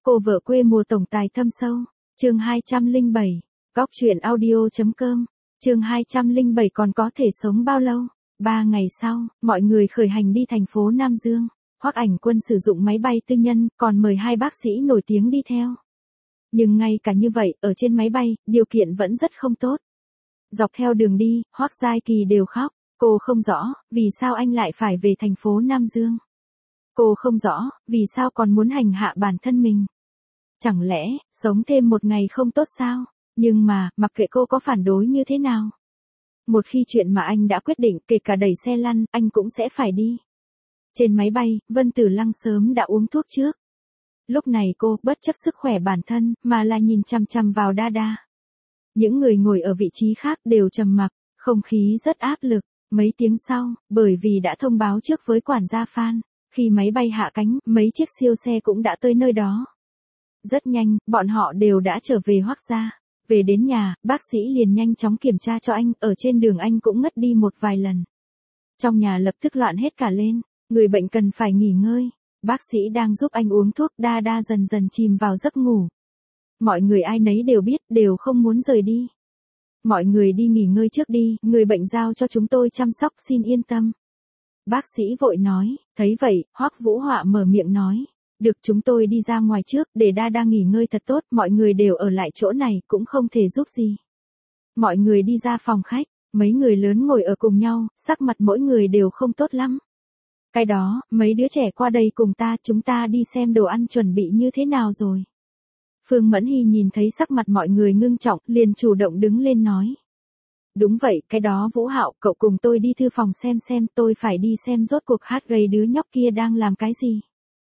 Cô vợ quê mùa tổng tài thâm sâu. Chương 207. Góc truyện audio.com. Chương 207 còn có thể sống bao lâu? 3 ngày sau, mọi người khởi hành đi thành phố Nam Dương. Hoắc Ảnh Quân sử dụng máy bay tư nhân, còn mời 2 bác sĩ nổi tiếng đi theo. Nhưng ngay cả như vậy, ở trên máy bay, điều kiện vẫn rất không tốt. Dọc theo đường đi, Hoắc Giai Kỳ đều khóc. Cô không rõ, vì sao anh lại phải về thành phố Nam Dương. Cô không rõ, vì sao còn muốn hành hạ bản thân mình. Chẳng lẽ, sống thêm một ngày không tốt sao? Nhưng mà, mặc kệ cô có phản đối như thế nào. Một khi chuyện mà anh đã quyết định, kể cả đẩy xe lăn, anh cũng sẽ phải đi. Trên máy bay, Vân Tử Lăng sớm đã uống thuốc trước. Lúc này cô, bất chấp sức khỏe bản thân, mà là nhìn chằm chằm vào Đa. Những người ngồi ở vị trí khác đều trầm mặc, không khí rất áp lực. Mấy tiếng sau, bởi vì đã thông báo trước với quản gia Phan, khi máy bay hạ cánh, mấy chiếc siêu xe cũng đã tới nơi đó. Rất nhanh, bọn họ đều đã trở về Hoắc gia. Về đến nhà, bác sĩ liền nhanh chóng kiểm tra cho anh, ở trên đường anh cũng ngất đi một vài lần. Trong nhà lập tức loạn hết cả lên, người bệnh cần phải nghỉ ngơi. Bác sĩ đang giúp anh uống thuốc, Đa dần dần chìm vào giấc ngủ. Mọi người ai nấy đều biết, đều không muốn rời đi. Mọi người đi nghỉ ngơi trước đi, người bệnh giao cho chúng tôi chăm sóc, xin yên tâm. Bác sĩ vội nói, thấy vậy, Hoắc Vũ Họa mở miệng nói. Được, chúng tôi đi ra ngoài trước, để Đa nghỉ ngơi thật tốt, mọi người đều ở lại chỗ này, cũng không thể giúp gì. Mọi người đi ra phòng khách, mấy người lớn ngồi ở cùng nhau, sắc mặt mỗi người đều không tốt lắm. Cái đó, mấy đứa trẻ qua đây cùng ta, chúng ta đi xem đồ ăn chuẩn bị như thế nào rồi. Phương Mẫn Hy nhìn thấy sắc mặt mọi người ngưng trọng, liền chủ động đứng lên nói. Đúng vậy, cái đó Vũ Hạo, cậu cùng tôi đi thư phòng xem, tôi phải đi xem rốt cuộc hát gây đứa nhóc kia đang làm cái gì.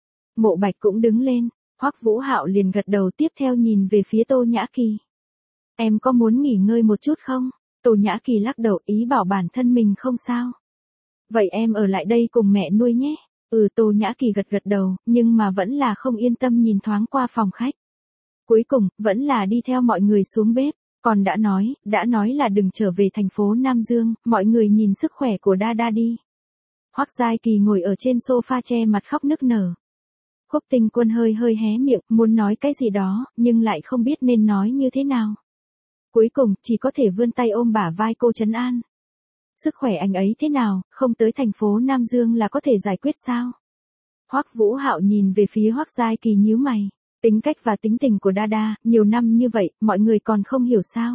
Mộ Bạch cũng đứng lên, Hoắc Vũ Hạo liền gật đầu, tiếp theo nhìn về phía Tô Nhã Kỳ. Em có muốn nghỉ ngơi một chút không? Tô Nhã Kỳ lắc đầu, ý bảo bản thân mình không sao. Vậy em ở lại đây cùng mẹ nuôi nhé. Tô Nhã Kỳ gật đầu, nhưng mà vẫn là không yên tâm nhìn thoáng qua phòng khách. Cuối cùng, vẫn là đi theo mọi người xuống bếp. Còn đã nói là đừng trở về thành phố Nam Dương, mọi người nhìn sức khỏe của Đa đi. Hoắc Giai Kỳ ngồi ở trên sofa che mặt khóc nức nở. Khúc Tinh Quân hơi hé miệng, muốn nói cái gì đó, nhưng lại không biết nên nói như thế nào. Cuối cùng, chỉ có thể vươn tay ôm bả vai cô trấn an. Sức khỏe anh ấy thế nào, không tới thành phố Nam Dương là có thể giải quyết sao? Hoắc Vũ Hạo nhìn về phía Hoắc Giai Kỳ nhíu mày. Tính cách và tính tình của Đa, nhiều năm như vậy, mọi người còn không hiểu sao?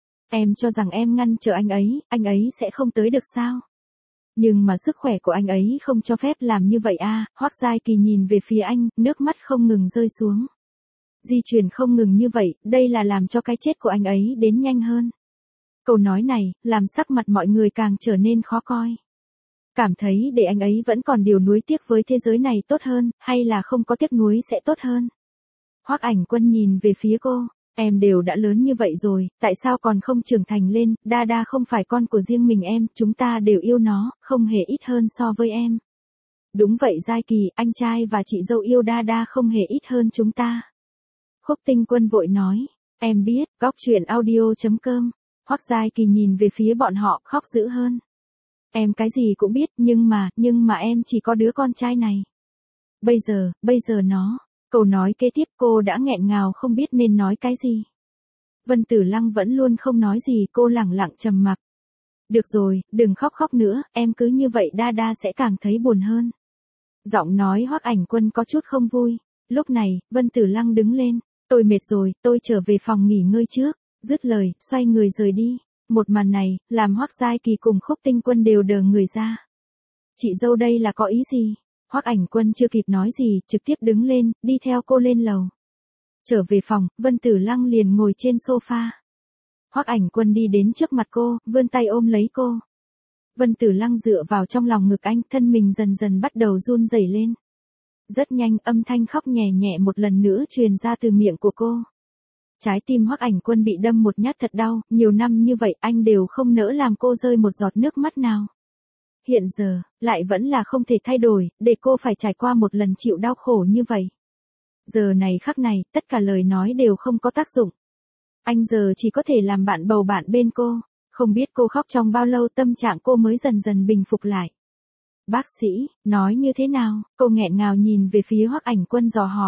Em cho rằng em ngăn trở anh ấy sẽ không tới được sao? Nhưng mà sức khỏe của anh ấy không cho phép làm như vậy à, Hoắc Giai Kỳ nhìn về phía anh, nước mắt không ngừng rơi xuống. Di chuyển không ngừng như vậy, đây là làm cho cái chết của anh ấy đến nhanh hơn. Câu nói này, làm sắc mặt mọi người càng trở nên khó coi. Cảm thấy để anh ấy vẫn còn điều nuối tiếc với thế giới này tốt hơn, hay là không có tiếc nuối sẽ tốt hơn? Hoắc Ảnh Quân nhìn về phía cô, em đều đã lớn như vậy rồi, tại sao còn không trưởng thành lên, Đa không phải con của riêng mình em, chúng ta đều yêu nó, không hề ít hơn so với em. Đúng vậy Giai Kỳ, anh trai và chị dâu yêu Đa không hề ít hơn chúng ta. Khúc Tinh Quân vội nói, em biết, góc truyện audio.com. Hoắc Giai Kỳ nhìn về phía bọn họ, khóc dữ hơn. Em cái gì cũng biết, nhưng mà em chỉ có đứa con trai này. Bây giờ nó. Câu nói kế tiếp cô đã nghẹn ngào không biết nên nói cái gì. Vân Tử Lăng vẫn luôn không nói gì, cô lẳng lặng trầm mặc. Được rồi, đừng khóc nữa, em cứ như vậy Đa sẽ càng thấy buồn hơn. Giọng nói Hoắc Ảnh Quân có chút không vui. Lúc này, Vân Tử Lăng đứng lên. Tôi mệt rồi, tôi trở về phòng nghỉ ngơi trước. Dứt lời, xoay người rời đi. Một màn này, làm Hoắc Giai Kỳ cùng Khúc Tinh Quân đều đờ người ra. Chị dâu đây là có ý gì? Hoắc Ảnh Quân chưa kịp nói gì, trực tiếp đứng lên, đi theo cô lên lầu. Trở về phòng, Vân Tử Lăng liền ngồi trên sofa. Hoắc Ảnh Quân đi đến trước mặt cô, vươn tay ôm lấy cô. Vân Tử Lăng dựa vào trong lòng ngực anh, thân mình dần dần bắt đầu run rẩy lên. Rất nhanh, âm thanh khóc nhẹ một lần nữa truyền ra từ miệng của cô. Trái tim Hoắc Ảnh Quân bị đâm một nhát thật đau, nhiều năm như vậy anh đều không nỡ làm cô rơi một giọt nước mắt nào. Hiện giờ, lại vẫn là không thể thay đổi, để cô phải trải qua một lần chịu đau khổ như vậy. Giờ này khắc này, tất cả lời nói đều không có tác dụng. Anh giờ chỉ có thể làm bạn bầu bạn bên cô, không biết cô khóc trong bao lâu tâm trạng cô mới dần dần bình phục lại. Bác sĩ, nói như thế nào? Cô nghẹn ngào nhìn về phía Hoắc Ảnh Quân dò hỏi.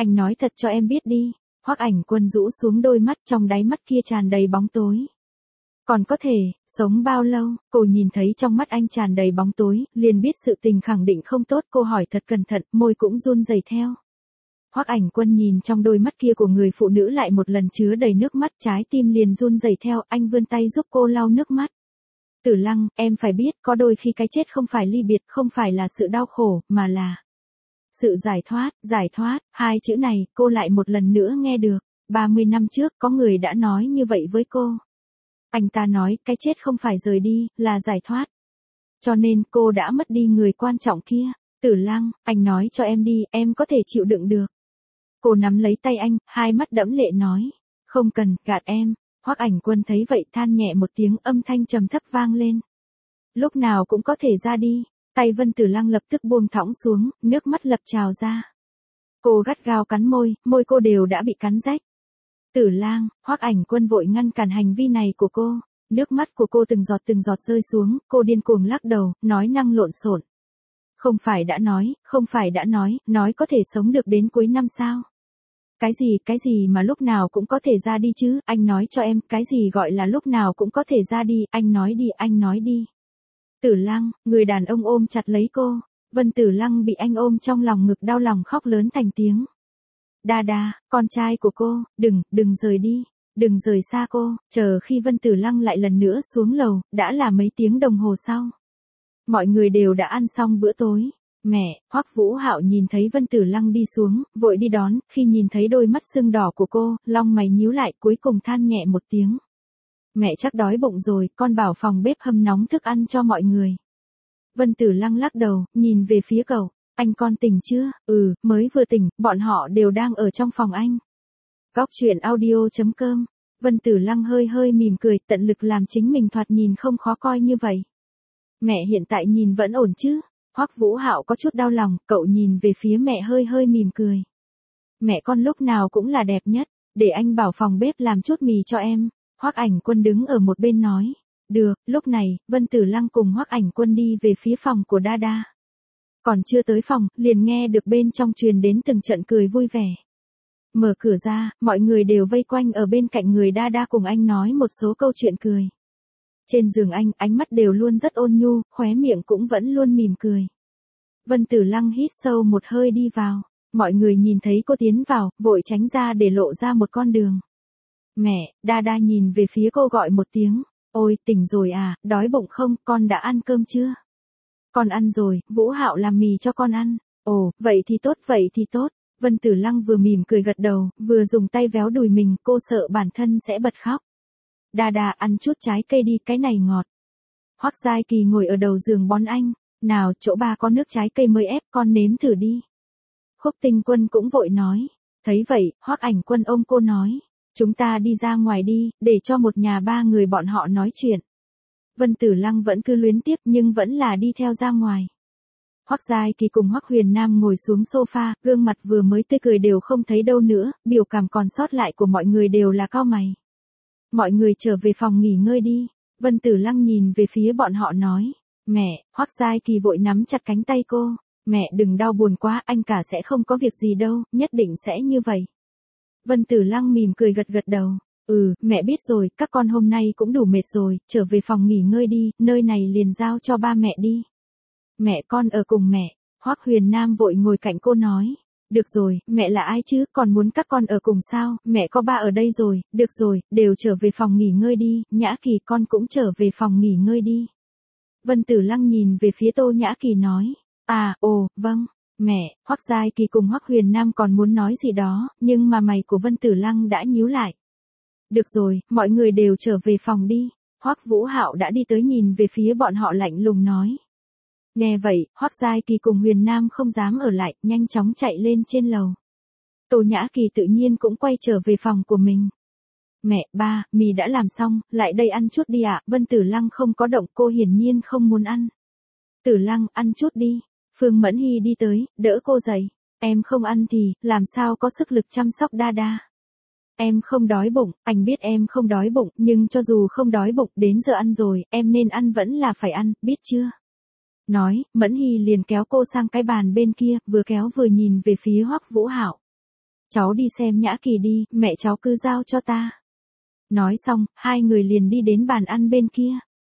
Anh nói thật cho em biết đi. Hoắc Ảnh Quân rũ xuống đôi mắt, trong đáy mắt kia tràn đầy bóng tối. Còn có thể, sống bao lâu? Cô nhìn thấy trong mắt anh tràn đầy bóng tối, liền biết sự tình khẳng định không tốt, cô hỏi thật cẩn thận, môi cũng run rẩy theo. Hoắc Ảnh Quân nhìn trong đôi mắt kia của người phụ nữ lại một lần chứa đầy nước mắt, trái tim liền run rẩy theo, anh vươn tay giúp cô lau nước mắt. Tử Lăng, em phải biết, có đôi khi cái chết không phải ly biệt, không phải là sự đau khổ, mà là sự giải thoát, hai chữ này, cô lại một lần nữa nghe được. 30 năm trước, có người đã nói như vậy với cô. Anh ta nói, cái chết không phải rời đi, là giải thoát. Cho nên, cô đã mất đi người quan trọng kia. Tử Lăng, anh nói cho em đi, em có thể chịu đựng được. Cô nắm lấy tay anh, hai mắt đẫm lệ nói. Không cần, gạt em. Hoắc Ảnh Quân thấy vậy than nhẹ một tiếng, âm thanh trầm thấp vang lên. Lúc nào cũng có thể ra đi. Tay Vân Tử Lăng lập tức buông thõng xuống, nước mắt lập trào ra. Cô gắt gao cắn môi, môi cô đều đã bị cắn rách. Tử Lang, Hoắc Ảnh Quân vội ngăn cản hành vi này của cô. Nước mắt của cô từng giọt rơi xuống, cô điên cuồng lắc đầu, nói năng lộn xộn. Không phải đã nói có thể sống được đến cuối năm sao? Cái gì mà lúc nào cũng có thể ra đi chứ, anh nói cho em, cái gì gọi là lúc nào cũng có thể ra đi, anh nói đi. Tử Lăng, người đàn ông ôm chặt lấy cô, Vân Tử Lăng bị anh ôm trong lòng ngực đau lòng khóc lớn thành tiếng. Đa Đa, con trai của cô, đừng rời đi, đừng rời xa cô, chờ khi Vân Tử Lăng lại lần nữa xuống lầu, đã là mấy tiếng đồng hồ sau. Mọi người đều đã ăn xong bữa tối. Mẹ, Hoắc Vũ Hạo nhìn thấy Vân Tử Lăng đi xuống, vội đi đón, khi nhìn thấy đôi mắt sưng đỏ của cô, lông mày nhíu lại, cuối cùng than nhẹ một tiếng. Mẹ chắc đói bụng rồi, con bảo phòng bếp hâm nóng thức ăn cho mọi người. Vân Tử Lăng lắc đầu, nhìn về phía cậu, anh con tỉnh chưa? Mới vừa tỉnh, bọn họ đều đang ở trong phòng anh. Góc truyện audio.com. Vân Tử Lăng hơi mỉm cười, tận lực làm chính mình thoạt nhìn không khó coi như vậy. Mẹ hiện tại nhìn vẫn ổn chứ? Hoắc Vũ Hạo có chút đau lòng, cậu nhìn về phía mẹ hơi mỉm cười. Mẹ con lúc nào cũng là đẹp nhất, để anh bảo phòng bếp làm chút mì cho em. Hoắc Ảnh Quân đứng ở một bên nói. Được, lúc này, Vân Tử Lăng cùng Hoắc Ảnh Quân đi về phía phòng của Đa Đa. Còn chưa tới phòng, liền nghe được bên trong truyền đến từng trận cười vui vẻ. Mở cửa ra, mọi người đều vây quanh ở bên cạnh người Đa Đa cùng anh nói một số câu chuyện cười. Trên giường anh, ánh mắt đều luôn rất ôn nhu, khóe miệng cũng vẫn luôn mỉm cười. Vân Tử Lăng hít sâu một hơi đi vào. Mọi người nhìn thấy cô tiến vào, vội tránh ra để lộ ra một con đường. Mẹ, Đa Đa nhìn về phía cô gọi một tiếng. Ôi, tỉnh rồi à, đói bụng không, con đã ăn cơm chưa? Con ăn rồi, Vũ Hạo làm mì cho con ăn. Ồ, vậy thì tốt. Vân Tử Lăng vừa mỉm cười gật đầu, vừa dùng tay véo đùi mình, cô sợ bản thân sẽ bật khóc. Đa Đa ăn chút trái cây đi, cái này ngọt. Hoắc Giai Kỳ ngồi ở đầu giường bón anh. Nào, chỗ ba có nước trái cây mới ép, con nếm thử đi. Khúc Tinh Quân cũng vội nói. Thấy vậy, Hoắc Ảnh Quân ôm cô nói. Chúng ta đi ra ngoài đi, để cho một nhà ba người bọn họ nói chuyện. Vân Tử Lăng vẫn cứ luyến tiếc nhưng vẫn là đi theo ra ngoài. Hoắc Giai Kỳ cùng Hoắc Huyền Nam ngồi xuống sofa, gương mặt vừa mới tươi cười đều không thấy đâu nữa, biểu cảm còn sót lại của mọi người đều là cau mày. Mọi người trở về phòng nghỉ ngơi đi. Vân Tử Lăng nhìn về phía bọn họ nói. Mẹ, Hoắc Giai Kỳ vội nắm chặt cánh tay cô. Mẹ đừng đau buồn quá, anh cả sẽ không có việc gì đâu, nhất định sẽ như vậy. Vân Tử Lăng mỉm cười gật đầu. Mẹ biết rồi, các con hôm nay cũng đủ mệt rồi, trở về phòng nghỉ ngơi đi, nơi này liền giao cho ba mẹ đi. Mẹ con ở cùng mẹ. Hoắc Huyền Nam vội ngồi cạnh cô nói. Được rồi, mẹ là ai chứ, còn muốn các con ở cùng sao, mẹ có ba ở đây rồi, được rồi, đều trở về phòng nghỉ ngơi đi, Nhã Kỳ con cũng trở về phòng nghỉ ngơi đi. Vân Tử Lăng nhìn về phía Tô Nhã Kỳ nói. Vâng, mẹ, Hoắc Giai Kỳ cùng Hoắc Huyền Nam còn muốn nói gì đó, nhưng mà mày của Vân Tử Lăng đã nhíu lại. Được rồi, mọi người đều trở về phòng đi. Hoắc Vũ Hạo đã đi tới nhìn về phía bọn họ lạnh lùng nói. Nghe vậy, Hoắc Giai Kỳ cùng Huyền Nam không dám ở lại, nhanh chóng chạy lên trên lầu. Tô Nhã Kỳ tự nhiên cũng quay trở về phòng của mình. Mẹ, ba, mì đã làm xong, lại đây ăn chút đi ạ. Vân Tử Lăng không có động, cô hiển nhiên không muốn ăn. Tử Lăng, ăn chút đi. Phương Mẫn Hy đi tới, đỡ cô dậy. Em không ăn thì, làm sao có sức lực chăm sóc Đa Đa. Em không đói bụng, anh biết em không đói bụng, nhưng cho dù không đói bụng, đến giờ ăn rồi, em nên ăn vẫn là phải ăn, biết chưa? Nói, Mẫn Hy liền kéo cô sang cái bàn bên kia, vừa kéo vừa nhìn về phía Hoắc Vũ Hạo. Cháu đi xem Nhã Kỳ đi, mẹ cháu cứ giao cho ta. Nói xong, hai người liền đi đến bàn ăn bên kia.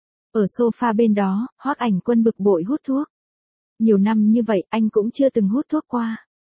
Ở sofa bên đó, Hoắc Ảnh Quân bực bội hút thuốc. Nhiều năm như vậy, anh cũng chưa từng hút thuốc qua.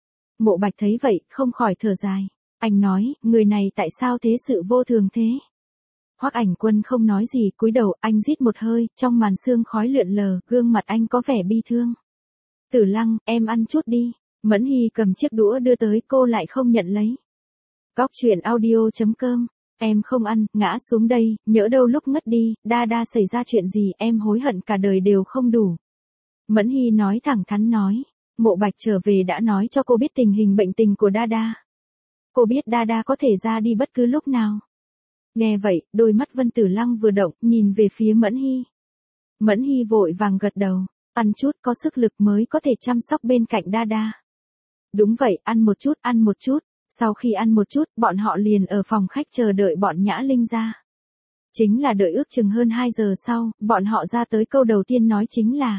Mộ Bạch thấy vậy, không khỏi thở dài. Anh nói, người này tại sao thế sự vô thường thế? Hoắc Ảnh Quân không nói gì, cúi đầu, anh rít một hơi, trong màn sương khói lượn lờ, gương mặt anh có vẻ bi thương. Tử Lăng, em ăn chút đi. Mẫn Hy cầm chiếc đũa đưa tới, cô lại không nhận lấy. Góc truyện audio.com. Em không ăn, ngã xuống đây, nhỡ đâu lúc ngất đi, Đa xảy ra chuyện gì, em hối hận cả đời đều không đủ. Mẫn Hy nói thẳng thắn nói. Mộ Bạch trở về đã nói cho cô biết tình hình bệnh tình của Đa. Cô biết Đa có thể ra đi bất cứ lúc nào. Nghe vậy, đôi mắt Vân Tử Lăng vừa động, nhìn về phía Mẫn Hy. Mẫn Hy vội vàng gật đầu. Ăn chút có sức lực mới có thể chăm sóc bên cạnh Đa. Đúng vậy, ăn một chút, ăn một chút. Sau khi ăn một chút, bọn họ liền ở phòng khách chờ đợi bọn Nhã Linh ra. Chính là đợi ước chừng hơn 2 giờ sau, bọn họ ra tới câu đầu tiên nói chính là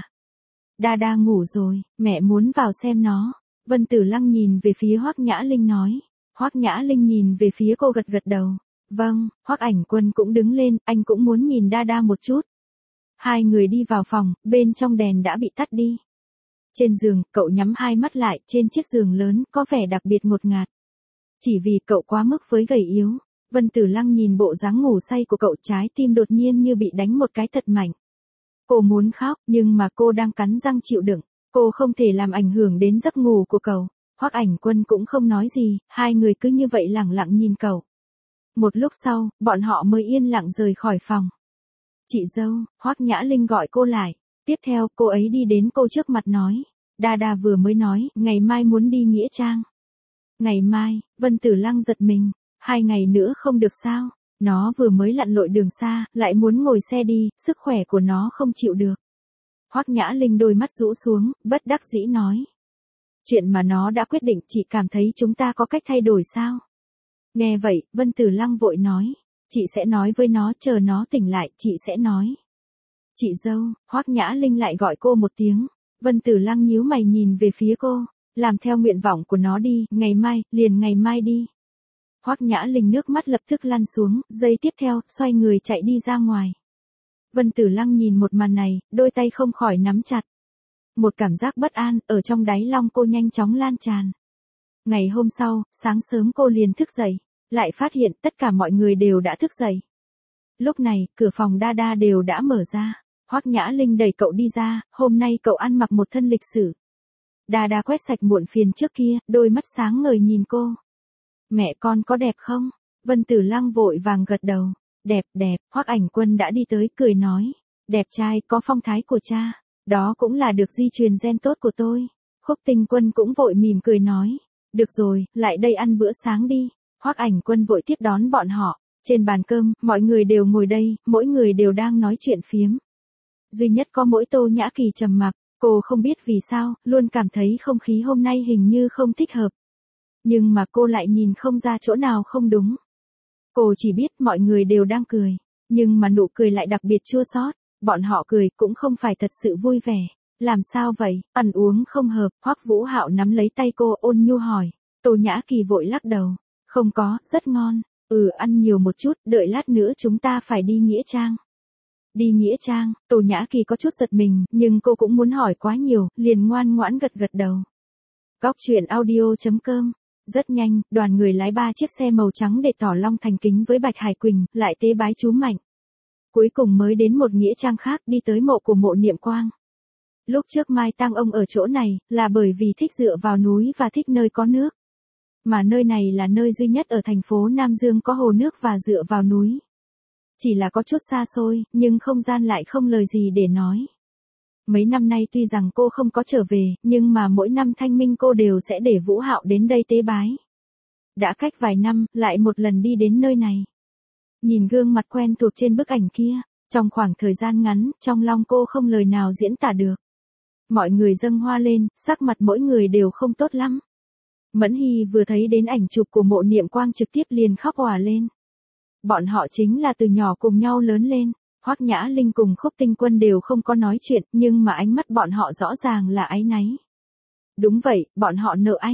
Đa ngủ rồi, mẹ muốn vào xem nó. Vân Tử Lăng nhìn về phía Hoắc Nhã Linh nói. Hoắc Nhã Linh nhìn về phía cô gật gật đầu. Vâng, Hoắc Ảnh Quân cũng đứng lên, anh cũng muốn nhìn Đa một chút. Hai người đi vào phòng, bên trong đèn đã bị tắt đi. Trên giường, cậu nhắm hai mắt lại, trên chiếc giường lớn, có vẻ đặc biệt ngột ngạt. Chỉ vì cậu quá mức với gầy yếu. Vân Tử Lăng nhìn bộ dáng ngủ say của cậu, trái tim đột nhiên như bị đánh một cái thật mạnh. Cô muốn khóc, nhưng mà cô đang cắn răng chịu đựng. Cô không thể làm ảnh hưởng đến giấc ngủ của cậu. Hoắc Ảnh Quân cũng không nói gì, hai người cứ như vậy lẳng lặng nhìn cậu. Một lúc sau, bọn họ mới yên lặng rời khỏi phòng. Chị dâu, Hoắc Nhã Linh gọi cô lại. Tiếp theo, cô ấy đi đến cô trước mặt nói. Đa vừa mới nói, ngày mai muốn đi Nghĩa Trang. Ngày mai, Vân Tử Lăng giật mình. 2 ngày nữa không được sao? Nó vừa mới lặn lội đường xa, lại muốn ngồi xe đi, sức khỏe của nó không chịu được. Hoắc Nhã Linh đôi mắt rũ xuống, bất đắc dĩ nói. Chuyện mà nó đã quyết định, chị cảm thấy chúng ta có cách thay đổi sao? Nghe vậy, Vân Tử Lăng vội nói. Chị sẽ nói với nó, chờ nó tỉnh lại, chị sẽ nói. Chị dâu, Hoắc Nhã Linh lại gọi cô một tiếng. Vân Tử Lăng nhíu mày nhìn về phía cô. Làm theo nguyện vọng của nó đi, ngày mai, liền ngày mai đi. Hoắc Nhã Linh nước mắt lập tức lăn xuống, giây tiếp theo, xoay người chạy đi ra ngoài. Vân Tử Lăng nhìn một màn này, đôi tay không khỏi nắm chặt. Một cảm giác bất an, ở trong đáy lòng cô nhanh chóng lan tràn. Ngày hôm sau, sáng sớm cô liền thức dậy, lại phát hiện tất cả mọi người đều đã thức dậy. Lúc này, cửa phòng Đa đều đã mở ra. Hoắc Nhã Linh đẩy cậu đi ra, hôm nay cậu ăn mặc một thân lịch sử. Đa quét sạch muộn phiền trước kia, đôi mắt sáng ngời nhìn cô. Mẹ con có đẹp không? Vân Tử Lăng vội vàng gật đầu. Đẹp, Hoắc Ảnh Quân đã đi tới, cười nói. Đẹp trai, có phong thái của cha. Đó cũng là được di truyền gen tốt của tôi. Khúc Tinh Quân cũng vội mỉm cười nói. Được rồi, lại đây ăn bữa sáng đi. Hoắc Ảnh Quân vội tiếp đón bọn họ. Trên bàn cơm, mọi người đều ngồi đây, mỗi người đều đang nói chuyện phiếm. Duy nhất có mỗi Tô Nhã Kỳ trầm mặc. Cô không biết vì sao, luôn cảm thấy không khí hôm nay hình như không thích hợp. Nhưng mà cô lại nhìn không ra chỗ nào không đúng. Cô chỉ biết mọi người đều đang cười, nhưng mà nụ cười lại đặc biệt chua xót. Bọn họ cười cũng không phải thật sự vui vẻ. Làm sao vậy? Ăn uống không hợp. Hoắc Vũ Hạo nắm lấy tay cô, ôn nhu hỏi. Tô Nhã Kỳ vội lắc đầu. Không có, rất ngon. Ăn nhiều một chút, đợi lát nữa chúng ta phải đi Nghĩa Trang. Đi Nghĩa Trang, Tô Nhã Kỳ có chút giật mình, nhưng cô cũng muốn hỏi quá nhiều, liền ngoan ngoãn gật đầu. Góc truyện audio.com. Rất nhanh, đoàn người lái 3 chiếc xe màu trắng để tỏ lòng thành kính với Bạch Hải Quỳnh, lại tế bái chú Mạnh. Cuối cùng mới đến một nghĩa trang khác, đi tới mộ của Mộ Niệm Quang. Lúc trước mai tang ông ở chỗ này, là bởi vì thích dựa vào núi và thích nơi có nước. Mà nơi này là nơi duy nhất ở thành phố Nam Dương có hồ nước và dựa vào núi. Chỉ là có chút xa xôi, nhưng không gian lại không lời gì để nói. Mấy năm nay tuy rằng cô không có trở về, nhưng mà mỗi năm thanh minh cô đều sẽ để Vũ Hạo đến đây tế bái. Đã cách vài năm, lại một lần đi đến nơi này. Nhìn gương mặt quen thuộc trên bức ảnh kia, trong khoảng thời gian ngắn, trong lòng cô không lời nào diễn tả được. Mọi người dâng hoa lên, sắc mặt mỗi người đều không tốt lắm. Mẫn Hy vừa thấy đến ảnh chụp của Mộ Niệm Quang trực tiếp liền khóc òa lên. Bọn họ chính là từ nhỏ cùng nhau lớn lên. Hoắc Nhã Linh cùng Khúc Tinh Quân đều không có nói chuyện, nhưng mà ánh mắt bọn họ rõ ràng là áy náy. Đúng vậy, bọn họ nợ anh.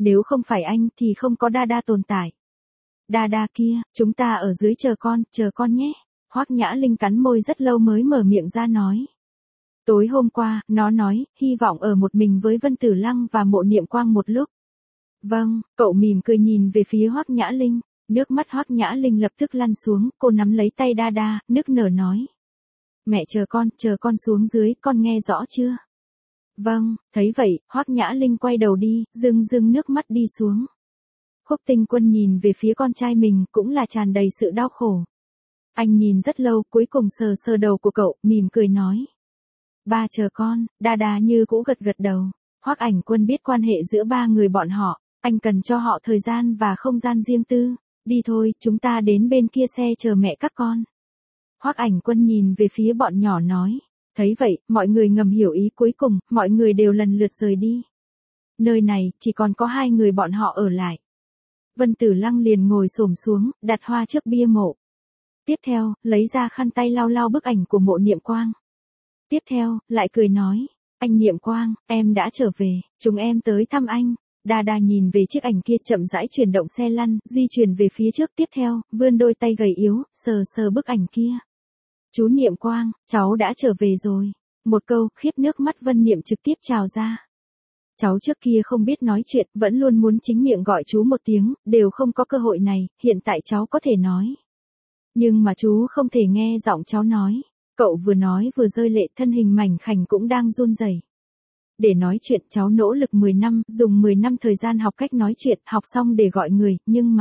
Nếu không phải anh thì không có Đa tồn tại. Đa kia, chúng ta ở dưới chờ con nhé. Hoắc Nhã Linh cắn môi rất lâu mới mở miệng ra nói. Tối hôm qua, nó nói, hy vọng ở một mình với Vân Tử Lăng và Mộ Niệm Quang một lúc. Vâng, cậu mỉm cười nhìn về phía Hoắc Nhã Linh, nước mắt Hoắc Nhã Linh lập tức lăn xuống, cô nắm lấy tay Đa, nức nở nói. Mẹ chờ con xuống dưới, con nghe rõ chưa? Vâng, thấy vậy, Hoắc Nhã Linh quay đầu đi, rưng nước mắt đi xuống. Khúc Tinh Quân nhìn về phía con trai mình cũng là tràn đầy sự đau khổ. Anh nhìn rất lâu, cuối cùng sờ đầu của cậu, mỉm cười nói. Ba chờ con, Đa như cũ gật đầu. Hoắc Ảnh Quân biết quan hệ giữa ba người bọn họ, anh cần cho họ thời gian và không gian riêng tư. Đi thôi, chúng ta đến bên kia xe chờ mẹ các con. Hoắc Ảnh Quân nhìn về phía bọn nhỏ nói. Thấy vậy, mọi người ngầm hiểu ý, cuối cùng, mọi người đều lần lượt rời đi. Nơi này, chỉ còn có hai người bọn họ ở lại. Vân Tử Lăng liền ngồi xổm xuống, đặt hoa trước bia mộ. Tiếp theo, lấy ra khăn tay lau bức ảnh của Mộ Niệm Quang. Tiếp theo, lại cười nói, anh Niệm Quang, em đã trở về, chúng em tới thăm anh. Đa nhìn về chiếc ảnh kia chậm rãi chuyển động xe lăn, di chuyển về phía trước, tiếp theo, vươn đôi tay gầy yếu, sờ bức ảnh kia. Chú Niệm Quang, cháu đã trở về rồi. Một câu, khiếp nước mắt Vân Niệm trực tiếp trào ra. Cháu trước kia không biết nói chuyện, vẫn luôn muốn chính miệng gọi chú một tiếng, đều không có cơ hội này, hiện tại cháu có thể nói. Nhưng mà chú không thể nghe giọng cháu nói. Cậu vừa nói vừa rơi lệ, thân hình mảnh khảnh cũng đang run rẩy. Để nói chuyện cháu nỗ lực 10 năm, dùng 10 năm thời gian học cách nói chuyện, học xong để gọi người,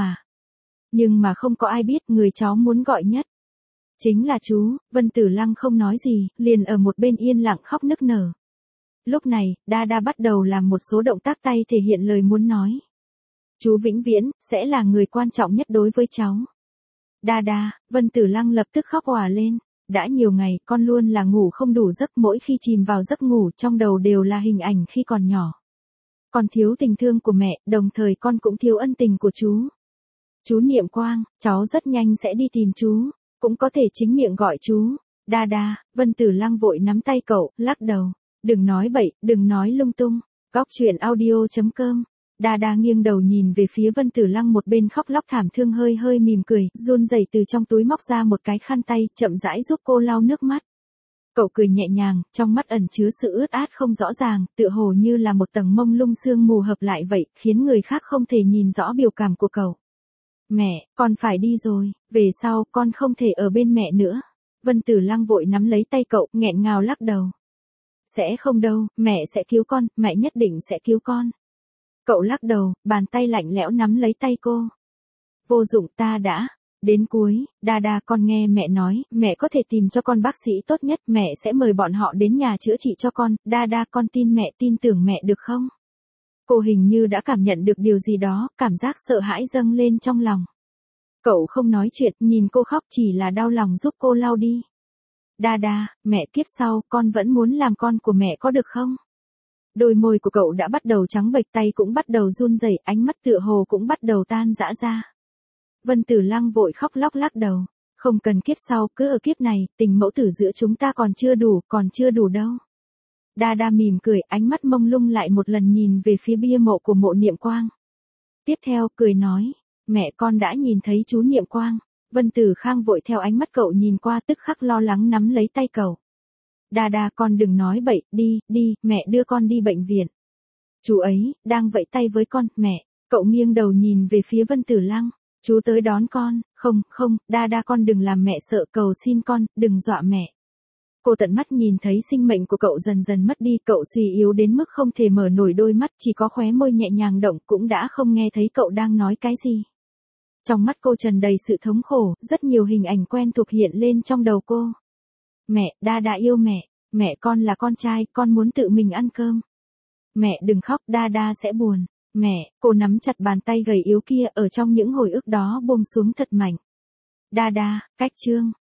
nhưng mà không có ai biết người cháu muốn gọi nhất. Chính là chú. Vân Tử Lăng không nói gì, liền ở một bên yên lặng khóc nức nở. Lúc này, Đa bắt đầu làm một số động tác tay thể hiện lời muốn nói. Chú vĩnh viễn, sẽ là người quan trọng nhất đối với cháu. Đa, Vân Tử Lăng lập tức khóc òa lên. Đã nhiều ngày, con luôn là ngủ không đủ giấc, mỗi khi chìm vào giấc ngủ trong đầu đều là hình ảnh khi còn nhỏ. Con thiếu tình thương của mẹ, đồng thời con cũng thiếu ân tình của chú. Chú Niệm Quang, cháu rất nhanh sẽ đi tìm chú, cũng có thể chính miệng gọi chú. Đa, Vân Tử Lăng vội nắm tay cậu, lắc đầu. Đừng nói bậy, đừng nói lung tung. Góc truyện audio.com. Đa nghiêng đầu nhìn về phía Vân Tử Lăng một bên khóc lóc thảm thương, hơi mỉm cười, run rẩy từ trong túi móc ra một cái khăn tay, chậm rãi giúp cô lau nước mắt. Cậu cười nhẹ nhàng, trong mắt ẩn chứa sự ướt át không rõ ràng, tựa hồ như là một tầng mông lung sương mù hợp lại vậy, khiến người khác không thể nhìn rõ biểu cảm của cậu. Mẹ, con phải đi rồi, về sau con không thể ở bên mẹ nữa. Vân Tử Lăng vội nắm lấy tay cậu, nghẹn ngào lắc đầu. Sẽ không đâu, mẹ sẽ cứu con, mẹ nhất định sẽ cứu con. Cậu lắc đầu, bàn tay lạnh lẽo nắm lấy tay cô. Vô dụng, ta đã đến cuối. Đa con nghe mẹ nói, mẹ có thể tìm cho con bác sĩ tốt nhất, mẹ sẽ mời bọn họ đến nhà chữa trị cho con. Đa con tin mẹ, tin tưởng mẹ được không? Cô hình như đã cảm nhận được điều gì đó, cảm giác sợ hãi dâng lên trong lòng. Cậu không nói chuyện, nhìn cô khóc chỉ là đau lòng giúp cô lau đi. Đa, mẹ kiếp sau, con vẫn muốn làm con của mẹ có được không? Đôi môi của cậu đã bắt đầu trắng bệch, tay cũng bắt đầu run rẩy, ánh mắt tựa hồ cũng bắt đầu tan rã ra. Vân Tử Lăng vội khóc lóc lắc đầu. Không cần kiếp sau, cứ ở kiếp này, tình mẫu tử giữa chúng ta còn chưa đủ đâu. Đa mỉm cười, ánh mắt mông lung lại một lần nhìn về phía bia mộ của Mộ Niệm Quang. Tiếp theo, cười nói, mẹ con đã nhìn thấy chú Niệm Quang. Vân Tử Khang vội theo ánh mắt cậu nhìn qua, tức khắc lo lắng nắm lấy tay cậu. Đa con đừng nói bậy, đi, mẹ đưa con đi bệnh viện. Chú ấy, đang vẫy tay với con, mẹ. Cậu nghiêng đầu nhìn về phía Vân Tử Lăng. Chú tới đón con, không, Đa con đừng làm mẹ sợ, cầu xin con, đừng dọa mẹ. Cô tận mắt nhìn thấy sinh mệnh của cậu dần dần mất đi, cậu suy yếu đến mức không thể mở nổi đôi mắt, chỉ có khóe môi nhẹ nhàng động, cũng đã không nghe thấy cậu đang nói cái gì. Trong mắt cô tràn đầy sự thống khổ, rất nhiều hình ảnh quen thuộc hiện lên trong đầu cô. Mẹ, Đa yêu mẹ con là con trai, con muốn tự mình ăn cơm. Mẹ đừng khóc, Đa sẽ buồn. Mẹ, cô nắm chặt bàn tay gầy yếu kia, ở trong những hồi ức đó buông xuống thật mạnh. Đa, cách chương.